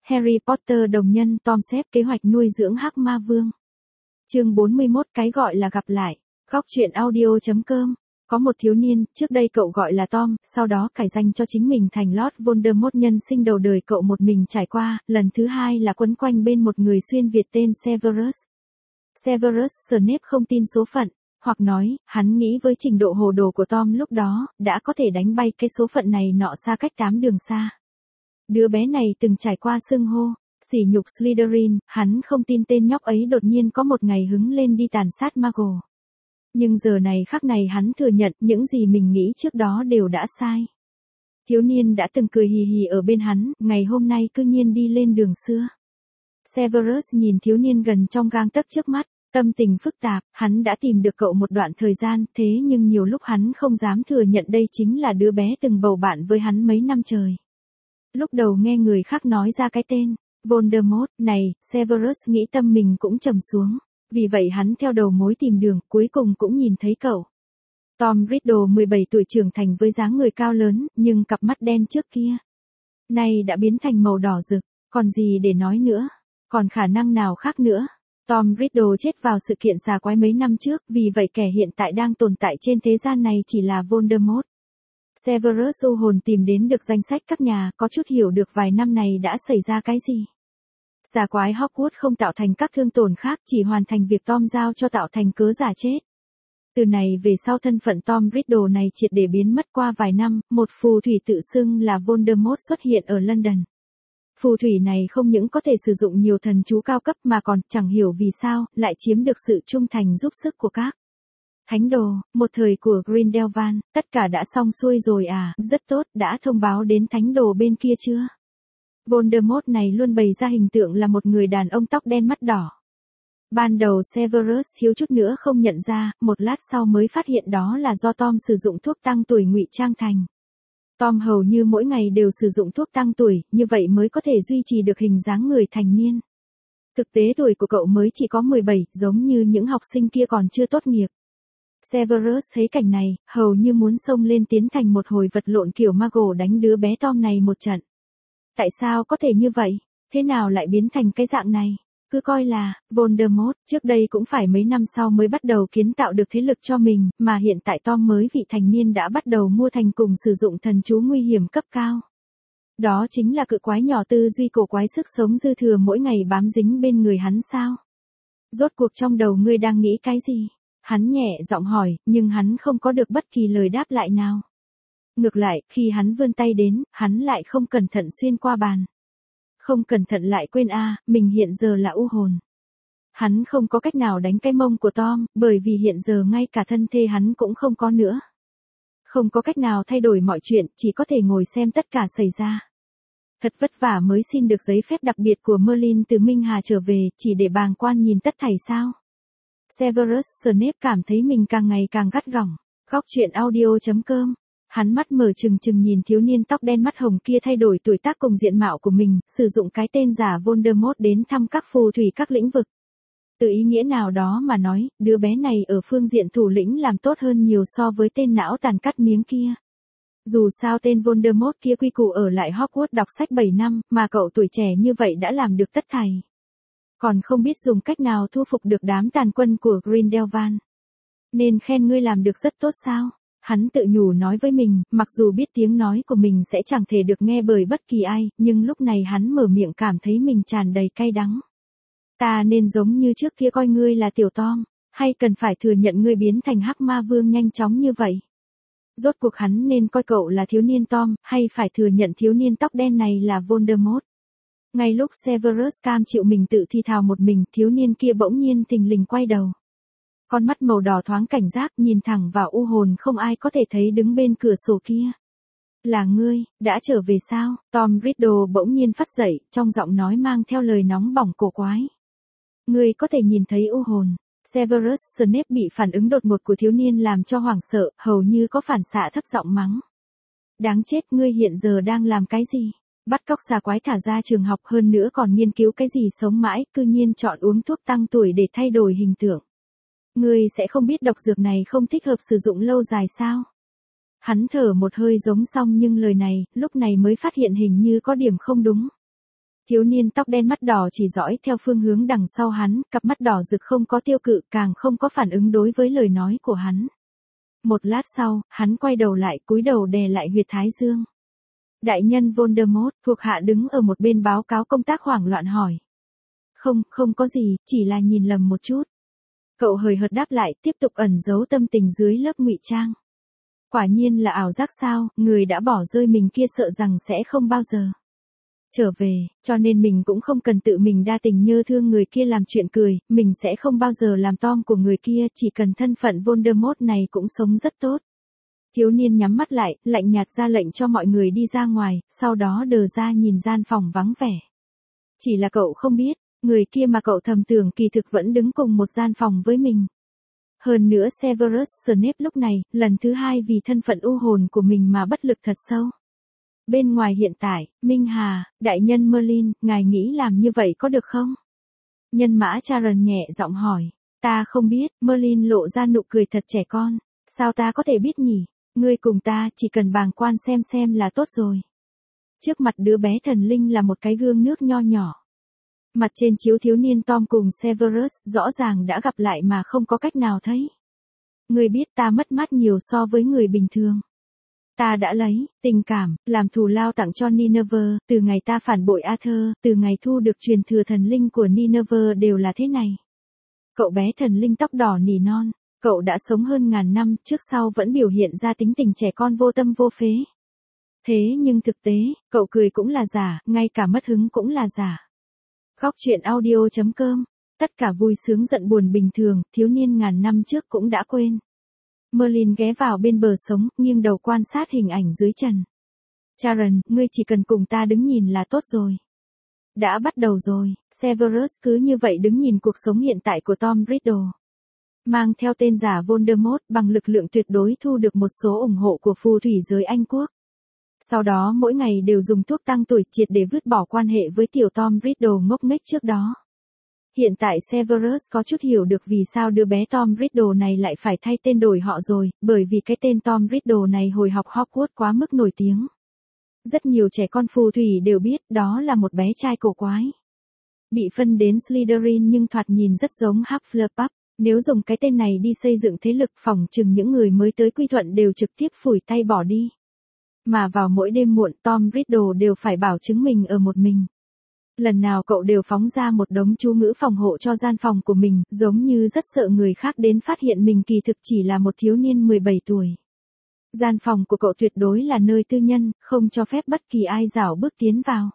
Harry Potter đồng nhân Tom xếp kế hoạch nuôi dưỡng hắc ma vương. Chương 41 cái gọi là gặp lại. Góc truyện audio.com. Có một thiếu niên, trước đây cậu gọi là Tom, sau đó cải danh cho chính mình thành Lord Voldemort. Nhân sinh đầu đời cậu một mình trải qua, lần thứ hai là quấn quanh bên một người xuyên Việt tên Severus. Severus Snape không tin số phận, hoặc nói, hắn nghĩ với trình độ hồ đồ của Tom lúc đó, đã có thể đánh bay cái số phận này nọ xa cách 8 đường xa. Đứa bé này từng trải qua xưng hô, sỉ nhục Slytherin, hắn không tin tên nhóc ấy đột nhiên có một ngày hứng lên đi tàn sát Muggle. Nhưng giờ này khắc này hắn thừa nhận những gì mình nghĩ trước đó đều đã sai. Thiếu niên đã từng cười hì hì ở bên hắn, ngày hôm nay cư nhiên đi lên đường xưa. Severus nhìn thiếu niên gần trong gang tấc trước mắt, tâm tình phức tạp, hắn đã tìm được cậu một đoạn thời gian, thế nhưng nhiều lúc hắn không dám thừa nhận đây chính là đứa bé từng bầu bạn với hắn mấy năm trời. Lúc đầu nghe người khác nói ra cái tên Voldemort này, Severus nghĩ tâm mình cũng trầm xuống. Vì vậy hắn theo đầu mối tìm đường, cuối cùng cũng nhìn thấy cậu. Tom Riddle 17 tuổi trưởng thành với dáng người cao lớn, nhưng cặp mắt đen trước kia nay đã biến thành màu đỏ rực, còn gì để nói nữa, còn khả năng nào khác nữa. Tom Riddle chết vào sự kiện xà quái mấy năm trước, vì vậy kẻ hiện tại đang tồn tại trên thế gian này chỉ là Voldemort. Severus u hồn tìm đến được danh sách các nhà, có chút hiểu được vài năm này đã xảy ra cái gì. Xà quái Hogwarts không tạo thành các thương tổn khác, chỉ hoàn thành việc Tom giao cho tạo thành cớ giả chết. Từ này về sau thân phận Tom Riddle này triệt để biến mất. Qua vài năm, một phù thủy tự xưng là Voldemort xuất hiện ở London. Phù thủy này không những có thể sử dụng nhiều thần chú cao cấp mà còn, chẳng hiểu vì sao, lại chiếm được sự trung thành giúp sức của các thánh đồ. Một thời của Grindelwald, tất cả đã xong xuôi rồi à, rất tốt, đã thông báo đến thánh đồ bên kia chưa? Voldemort này luôn bày ra hình tượng là một người đàn ông tóc đen mắt đỏ. Ban đầu Severus thiếu chút nữa không nhận ra, một lát sau mới phát hiện đó là do Tom sử dụng thuốc tăng tuổi ngụy trang thành. Tom hầu như mỗi ngày đều sử dụng thuốc tăng tuổi, như vậy mới có thể duy trì được hình dáng người thành niên. Thực tế tuổi của cậu mới chỉ có 17, giống như những học sinh kia còn chưa tốt nghiệp. Severus thấy cảnh này, hầu như muốn xông lên tiến thành một hồi vật lộn kiểu Muggle đánh đứa bé Tom này một trận. Tại sao có thể như vậy? Thế nào lại biến thành cái dạng này? Cứ coi là, Voldemort, trước đây cũng phải mấy năm sau mới bắt đầu kiến tạo được thế lực cho mình, mà hiện tại Tom mới vị thành niên đã bắt đầu mua thành cùng sử dụng thần chú nguy hiểm cấp cao. Đó chính là cự quái nhỏ tư duy cổ quái sức sống dư thừa mỗi ngày bám dính bên người hắn sao? Rốt cuộc trong đầu ngươi đang nghĩ cái gì? Hắn nhẹ giọng hỏi, nhưng hắn không có được bất kỳ lời đáp lại nào. Ngược lại, khi hắn vươn tay đến, hắn lại không cẩn thận xuyên qua bàn. Không cẩn thận lại quên mình hiện giờ là u hồn. Hắn không có cách nào đánh cái mông của Tom, bởi vì hiện giờ ngay cả thân thể hắn cũng không có nữa. Không có cách nào thay đổi mọi chuyện, chỉ có thể ngồi xem tất cả xảy ra. Thật vất vả mới xin được giấy phép đặc biệt của Merlin từ Minh Hà trở về, chỉ để bàng quan nhìn tất thảy sao. Severus Snape cảm thấy mình càng ngày càng gắt gỏng. Góc truyện audio.com. Hắn mắt mở trừng trừng nhìn thiếu niên tóc đen mắt hồng kia thay đổi tuổi tác cùng diện mạo của mình, sử dụng cái tên giả Voldemort đến thăm các phù thủy các lĩnh vực. Từ ý nghĩa nào đó mà nói, đứa bé này ở phương diện thủ lĩnh làm tốt hơn nhiều so với tên não tàn cắt miếng kia. Dù sao tên Voldemort kia quy củ ở lại Hogwarts đọc sách 7 năm, mà cậu tuổi trẻ như vậy đã làm được tất thảy. Còn không biết dùng cách nào thu phục được đám tàn quân của Grindelwald. Nên khen ngươi làm được rất tốt sao? Hắn tự nhủ nói với mình, mặc dù biết tiếng nói của mình sẽ chẳng thể được nghe bởi bất kỳ ai, nhưng lúc này hắn mở miệng cảm thấy mình tràn đầy cay đắng. Ta nên giống như trước kia coi ngươi là tiểu Tom, hay cần phải thừa nhận ngươi biến thành hắc ma vương nhanh chóng như vậy? Rốt cuộc hắn nên coi cậu là thiếu niên Tom, hay phải thừa nhận thiếu niên tóc đen này là Voldemort? Ngay lúc Severus cam chịu mình tự thi thào một mình, thiếu niên kia bỗng nhiên thình lình quay đầu. Con mắt màu đỏ thoáng cảnh giác nhìn thẳng vào u hồn không ai có thể thấy đứng bên cửa sổ kia. Là ngươi, đã trở về sao? Tom Riddle bỗng nhiên phát dậy, trong giọng nói mang theo lời nóng bỏng cổ quái. Ngươi có thể nhìn thấy u hồn. Severus Snape bị phản ứng đột ngột của thiếu niên làm cho hoảng sợ, hầu như có phản xạ thấp giọng mắng. Đáng chết, ngươi hiện giờ đang làm cái gì? Bắt cóc xà quái thả ra trường học, hơn nữa còn nghiên cứu cái gì sống mãi, cư nhiên chọn uống thuốc tăng tuổi để thay đổi hình tượng. Ngươi sẽ không biết độc dược này không thích hợp sử dụng lâu dài sao? Hắn thở một hơi giống xong nhưng lời này, lúc này mới phát hiện hình như có điểm không đúng. Thiếu niên tóc đen mắt đỏ chỉ dõi theo phương hướng đằng sau hắn, cặp mắt đỏ rực không có tiêu cự, càng không có phản ứng đối với lời nói của hắn. Một lát sau, hắn quay đầu lại, cúi đầu đè lại huyệt thái dương. Đại nhân Voldemort, thuộc hạ đứng ở một bên báo cáo công tác hoảng loạn hỏi. Không có gì, chỉ là nhìn lầm một chút. Cậu hời hợt đáp lại, tiếp tục ẩn giấu tâm tình dưới lớp ngụy trang. Quả nhiên là ảo giác sao, người đã bỏ rơi mình kia sợ rằng sẽ không bao giờ trở về, cho nên mình cũng không cần tự mình đa tình nhớ thương người kia làm chuyện cười, mình sẽ không bao giờ làm Tom của người kia, chỉ cần thân phận Voldemort này cũng sống rất tốt. Thiếu niên nhắm mắt lại, lạnh nhạt ra lệnh cho mọi người đi ra ngoài, sau đó đờ ra nhìn gian phòng vắng vẻ. Chỉ là cậu không biết, người kia mà cậu thầm tưởng kỳ thực vẫn đứng cùng một gian phòng với mình. Hơn nữa Severus Snape lúc này, lần thứ hai vì thân phận u hồn của mình mà bất lực thật sâu. Bên ngoài hiện tại, Minh Hà, đại nhân Merlin, ngài nghĩ làm như vậy có được không? Nhân mã Charon nhẹ giọng hỏi. Ta không biết, Merlin lộ ra nụ cười thật trẻ con. Sao ta có thể biết nhỉ? Ngươi cùng ta chỉ cần bàng quan xem là tốt rồi. Trước mặt đứa bé thần linh là một cái gương nước nho nhỏ. Mặt trên chiếu thiếu niên Tom cùng Severus, rõ ràng đã gặp lại mà không có cách nào thấy. Ngươi biết ta mất mát nhiều so với người bình thường. Ta đã lấy tình cảm, làm thù lao tặng cho Nineveh, từ ngày ta phản bội Arthur, từ ngày thu được truyền thừa thần linh của Nineveh đều là thế này. Cậu bé thần linh tóc đỏ nỉ non, cậu đã sống hơn ngàn năm, trước sau vẫn biểu hiện ra tính tình trẻ con vô tâm vô phế. Thế nhưng thực tế, cậu cười cũng là giả, ngay cả mất hứng cũng là giả. Góc truyện audio.com, tất cả vui sướng giận buồn bình thường, thiếu niên ngàn năm trước cũng đã quên. Merlin ghé vào bên bờ sống, nghiêng đầu quan sát hình ảnh dưới trần. Charon, ngươi chỉ cần cùng ta đứng nhìn là tốt rồi. Đã bắt đầu rồi, Severus cứ như vậy đứng nhìn cuộc sống hiện tại của Tom Riddle. Mang theo tên giả Voldemort bằng lực lượng tuyệt đối thu được một số ủng hộ của phù thủy giới Anh quốc. Sau đó mỗi ngày đều dùng thuốc tăng tuổi triệt để vứt bỏ quan hệ với tiểu Tom Riddle ngốc nghếch trước đó. Hiện tại Severus có chút hiểu được vì sao đứa bé Tom Riddle này lại phải thay tên đổi họ rồi, bởi vì cái tên Tom Riddle này hồi học Hogwarts quá mức nổi tiếng. Rất nhiều trẻ con phù thủy đều biết đó là một bé trai cổ quái. Bị phân đến Slytherin nhưng thoạt nhìn rất giống Hufflepuff. Nếu dùng cái tên này đi xây dựng thế lực phòng chừng những người mới tới quy thuận đều trực tiếp phủi tay bỏ đi. Mà vào mỗi đêm muộn Tom Riddle đều phải bảo chứng mình ở một mình. Lần nào cậu đều phóng ra một đống chú ngữ phòng hộ cho gian phòng của mình, giống như rất sợ người khác đến phát hiện mình kỳ thực chỉ là một thiếu niên 17 tuổi. Gian phòng của cậu tuyệt đối là nơi tư nhân, không cho phép bất kỳ ai rảo bước tiến vào.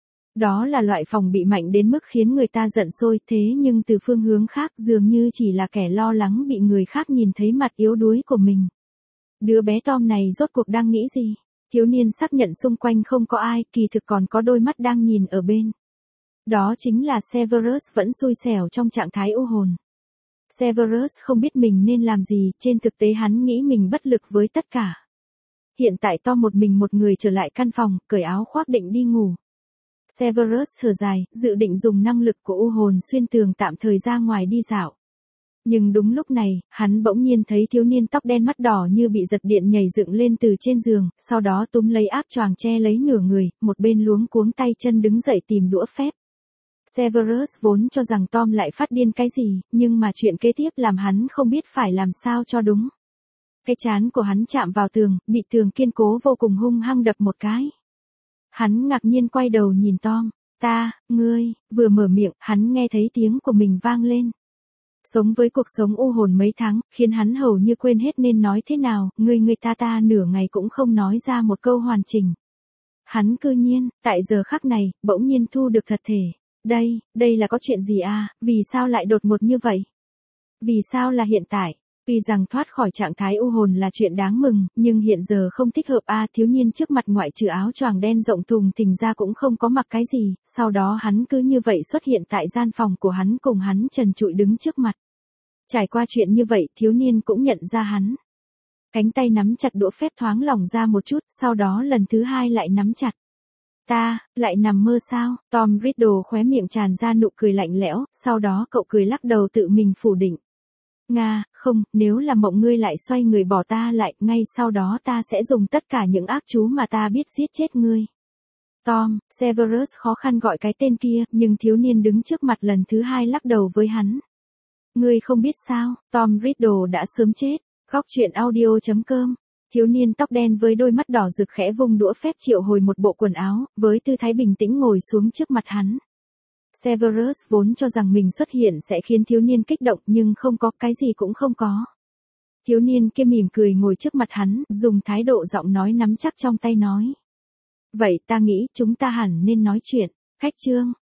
Đó là loại phòng bị mạnh đến mức khiến người ta giận sôi, thế nhưng từ phương hướng khác dường như chỉ là kẻ lo lắng bị người khác nhìn thấy mặt yếu đuối của mình. Đứa bé Tom này rốt cuộc đang nghĩ gì? Thiếu niên xác nhận xung quanh không có ai, kỳ thực còn có đôi mắt đang nhìn ở bên. Đó chính là Severus vẫn xui xẻo trong trạng thái u hồn. Severus không biết mình nên làm gì, trên thực tế hắn nghĩ mình bất lực với tất cả. Hiện tại Tom một mình một người trở lại căn phòng, cởi áo khoác định đi ngủ. Severus thở dài, dự định dùng năng lực của u hồn xuyên tường tạm thời ra ngoài đi dạo. Nhưng đúng lúc này, hắn bỗng nhiên thấy thiếu niên tóc đen mắt đỏ như bị giật điện nhảy dựng lên từ trên giường, sau đó túm lấy áp choàng che lấy nửa người, một bên luống cuống tay chân đứng dậy tìm đũa phép. Severus vốn cho rằng Tom lại phát điên cái gì, nhưng mà chuyện kế tiếp làm hắn không biết phải làm sao cho đúng. Cái trán của hắn chạm vào tường, bị tường kiên cố vô cùng hung hăng đập một cái. Hắn ngạc nhiên quay đầu nhìn Tom. Ngươi, vừa mở miệng, hắn nghe thấy tiếng của mình vang lên. Sống với cuộc sống u hồn mấy tháng, khiến hắn hầu như quên hết nên nói thế nào, người ta nửa ngày cũng không nói ra một câu hoàn chỉnh. Hắn cư nhiên, tại giờ khắc này, bỗng nhiên thu được thật thể. Đây là có chuyện gì à, vì sao lại đột ngột như vậy? Vì sao là hiện tại? Tuy rằng thoát khỏi trạng thái u hồn là chuyện đáng mừng, nhưng hiện giờ không thích hợp à, thiếu niên trước mặt ngoại trừ áo choàng đen rộng thùng thình ra cũng không có mặc cái gì, sau đó hắn cứ như vậy xuất hiện tại gian phòng của hắn cùng hắn trần trụi đứng trước mặt. Trải qua chuyện như vậy, thiếu niên cũng nhận ra hắn. Cánh tay nắm chặt đũa phép thoáng lỏng ra một chút, sau đó lần thứ hai lại nắm chặt. Lại nằm mơ sao? Tom Riddle khóe miệng tràn ra nụ cười lạnh lẽo, sau đó cậu cười lắc đầu tự mình phủ định. Không, nếu là mộng ngươi lại xoay người bỏ ta lại, ngay sau đó ta sẽ dùng tất cả những ác chú mà ta biết giết chết ngươi. Tom, Severus khó khăn gọi cái tên kia, nhưng thiếu niên đứng trước mặt lần thứ hai lắc đầu với hắn. Ngươi không biết sao, Tom Riddle đã sớm chết. Góc truyện audio.com. Thiếu niên tóc đen với đôi mắt đỏ rực khẽ vung đũa phép triệu hồi một bộ quần áo, với tư thái bình tĩnh ngồi xuống trước mặt hắn. Severus vốn cho rằng mình xuất hiện sẽ khiến thiếu niên kích động nhưng không có, cái gì cũng không có. Thiếu niên kia mỉm cười ngồi trước mặt hắn, dùng thái độ giọng nói nắm chắc trong tay nói. Vậy ta nghĩ chúng ta hẳn nên nói chuyện. Khách trương,